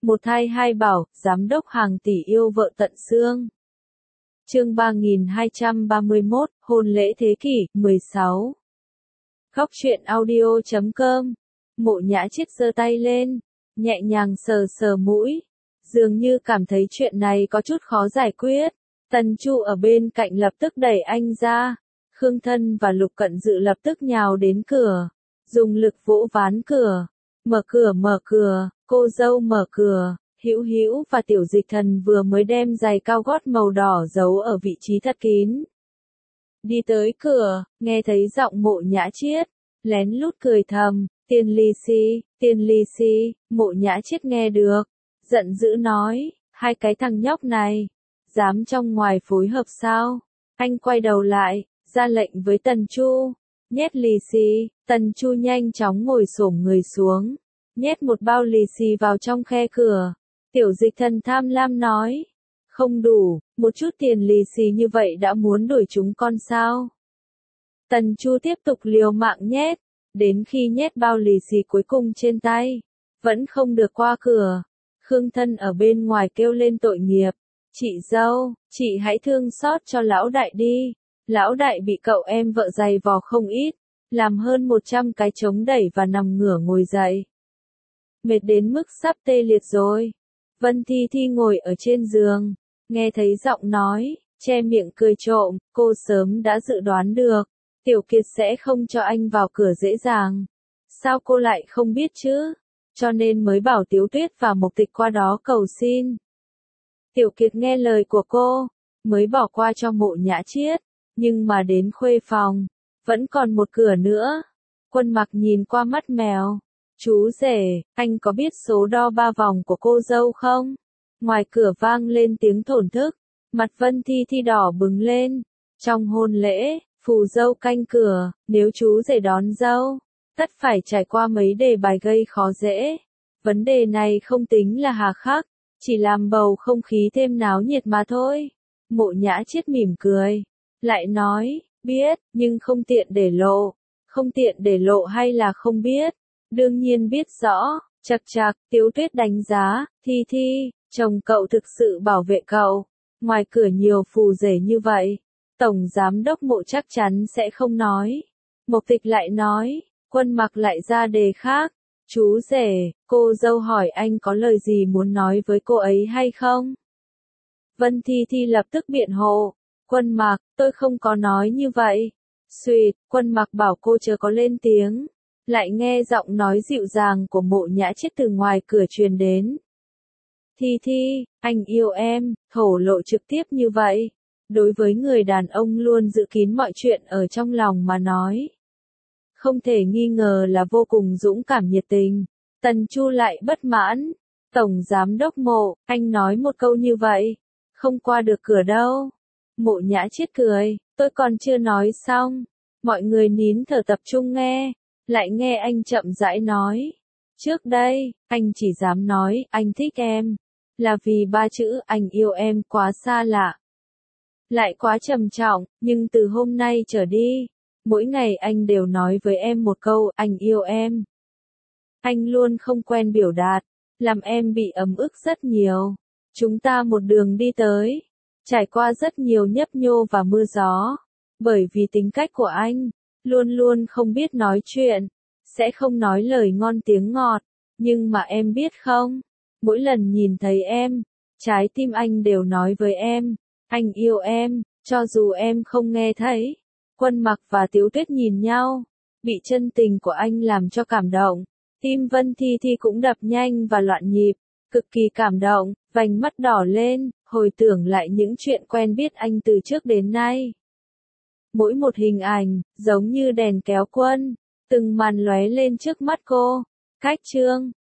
Một thai hai bảo, giám đốc hàng tỷ yêu vợ tận xương. Chương 3231, hôn lễ thế kỷ, 16. Góc truyện audio.com. Mộ Nhã Chiết giơ tay lên, nhẹ nhàng sờ sờ mũi, dường như cảm thấy chuyện này có chút khó giải quyết. Tần Chu ở bên cạnh lập tức đẩy anh ra. Khương Thân và Lục Cận Dự lập tức nhào đến cửa, dùng lực vỗ ván cửa. Mở cửa, cô dâu mở cửa. Hữu Hữu và Tiểu Dịch Thần vừa mới đem giày cao gót màu đỏ giấu ở vị trí thật kín. Đi tới cửa, nghe thấy giọng Mộ Nhã Chiết, lén lút cười thầm, tiền lì xì, Mộ Nhã Chiết nghe được, giận dữ nói, hai cái thằng nhóc này, dám trong ngoài phối hợp sao? Anh quay đầu lại, ra lệnh với Tần Chu, nhét lì xì. Tần Chu nhanh chóng ngồi xổm người xuống, nhét một bao lì xì vào trong khe cửa. Tiểu Dịch Thần tham lam nói, không đủ, một chút tiền lì xì như vậy đã muốn đuổi chúng con sao? Tần Chu tiếp tục liều mạng nhét, đến khi nhét bao lì xì cuối cùng trên tay, vẫn không được qua cửa. Khương Thân ở bên ngoài kêu lên tội nghiệp, chị dâu, chị hãy thương xót cho lão đại đi, lão đại bị cậu em vợ giày vò không ít, làm hơn 100 cái chống đẩy và nằm ngửa ngồi dậy. Mệt đến mức sắp tê liệt rồi. Vân Thi Thi ngồi ở trên giường, nghe thấy giọng nói, che miệng cười trộm, cô sớm đã dự đoán được, Tiểu Kiệt sẽ không cho anh vào cửa dễ dàng. Sao cô lại không biết chứ? Cho nên mới bảo Tiếu Tuyết và Mộc Tịch qua đó cầu xin. Tiểu Kiệt nghe lời của cô, mới bỏ qua cho Mộ Nhã Chiết, nhưng mà đến khuê phòng, vẫn còn một cửa nữa. Quân Mặc nhìn qua mắt mèo. Chú rể, anh có biết số đo 3 vòng của cô dâu không? Ngoài cửa vang lên tiếng thổn thức, mặt Vân Thi Thi đỏ bừng lên. Trong hôn lễ, phù dâu canh cửa, nếu chú rể đón dâu, tất phải trải qua mấy đề bài gây khó dễ. Vấn đề này không tính là hà khắc, chỉ làm bầu không khí thêm náo nhiệt mà thôi. Mộ Nhã Chiết mỉm cười, lại nói, biết, nhưng không tiện để lộ. Không tiện để lộ hay là không biết? Đương nhiên biết rõ. Chậc chậc, Tiếu Tuyết đánh giá, Thi Thi, chồng cậu thực sự bảo vệ cậu. Ngoài cửa nhiều phù rể như vậy, Tổng Giám đốc Mộ chắc chắn sẽ không nói. Mộc Tịch lại nói, Quân Mặc lại ra đề khác. Chú rể, cô dâu hỏi anh có lời gì muốn nói với cô ấy hay không? Vân Thi Thi lập tức biện hộ. Quân Mặc, tôi không có nói như vậy. Xuyệt, Quân Mặc bảo cô chớ có lên tiếng. Lại nghe giọng nói dịu dàng của Mộ Nhã Chiết từ ngoài cửa truyền đến. Thi Thi, anh yêu em, thổ lộ trực tiếp như vậy. Đối với người đàn ông luôn giữ kín mọi chuyện ở trong lòng mà nói, không thể nghi ngờ là vô cùng dũng cảm nhiệt tình. Tần Chu lại bất mãn. Tổng Giám đốc Mộ, anh nói một câu như vậy, không qua được cửa đâu. Mộ Nhã Chiết cười, tôi còn chưa nói xong. Mọi người nín thở tập trung nghe. Lại nghe anh chậm rãi nói. Trước đây, anh chỉ dám nói anh thích em, là vì 3 chữ anh yêu em quá xa lạ, lại quá trầm trọng, nhưng từ hôm nay trở đi, mỗi ngày anh đều nói với em một câu anh yêu em. Anh luôn không quen biểu đạt, làm em bị ấm ức rất nhiều. Chúng ta một đường đi tới, trải qua rất nhiều nhấp nhô và mưa gió, bởi vì tính cách của anh luôn luôn không biết nói chuyện, sẽ không nói lời ngon tiếng ngọt, nhưng mà em biết không, mỗi lần nhìn thấy em, trái tim anh đều nói với em, anh yêu em, cho dù em không nghe thấy. Quân Mặc và Tiếu Tuyết nhìn nhau, bị chân tình của anh làm cho cảm động, tim Vân Thi Thi cũng đập nhanh và loạn nhịp, cực kỳ cảm động, vành mắt đỏ lên, hồi tưởng lại những chuyện quen biết anh từ trước đến nay. Mỗi một hình ảnh, giống như đèn kéo quân, từng màn lóe lên trước mắt cô. Cách chương